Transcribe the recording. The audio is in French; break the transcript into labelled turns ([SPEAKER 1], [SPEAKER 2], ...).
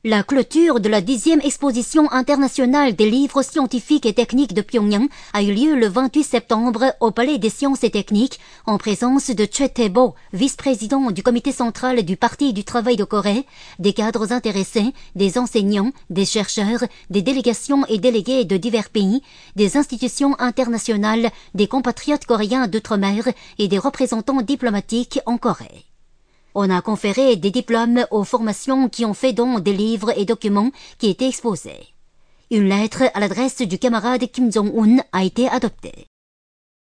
[SPEAKER 1] La clôture de la 10e exposition internationale des livres scientifiques et techniques de Pyongyang a eu lieu le 28 septembre au Palais des Sciences et Techniques en présence de Choi Tae-bo, vice-président du comité central du Parti du travail de Corée, des cadres intéressés, des enseignants, des chercheurs, des délégations et délégués de divers pays, des institutions internationales, des compatriotes coréens d'outre-mer et des représentants diplomatiques en Corée. On a conféré des diplômes aux formations qui ont fait don des livres et documents qui étaient exposés. Une lettre à l'adresse du camarade Kim Jong-un a été adoptée.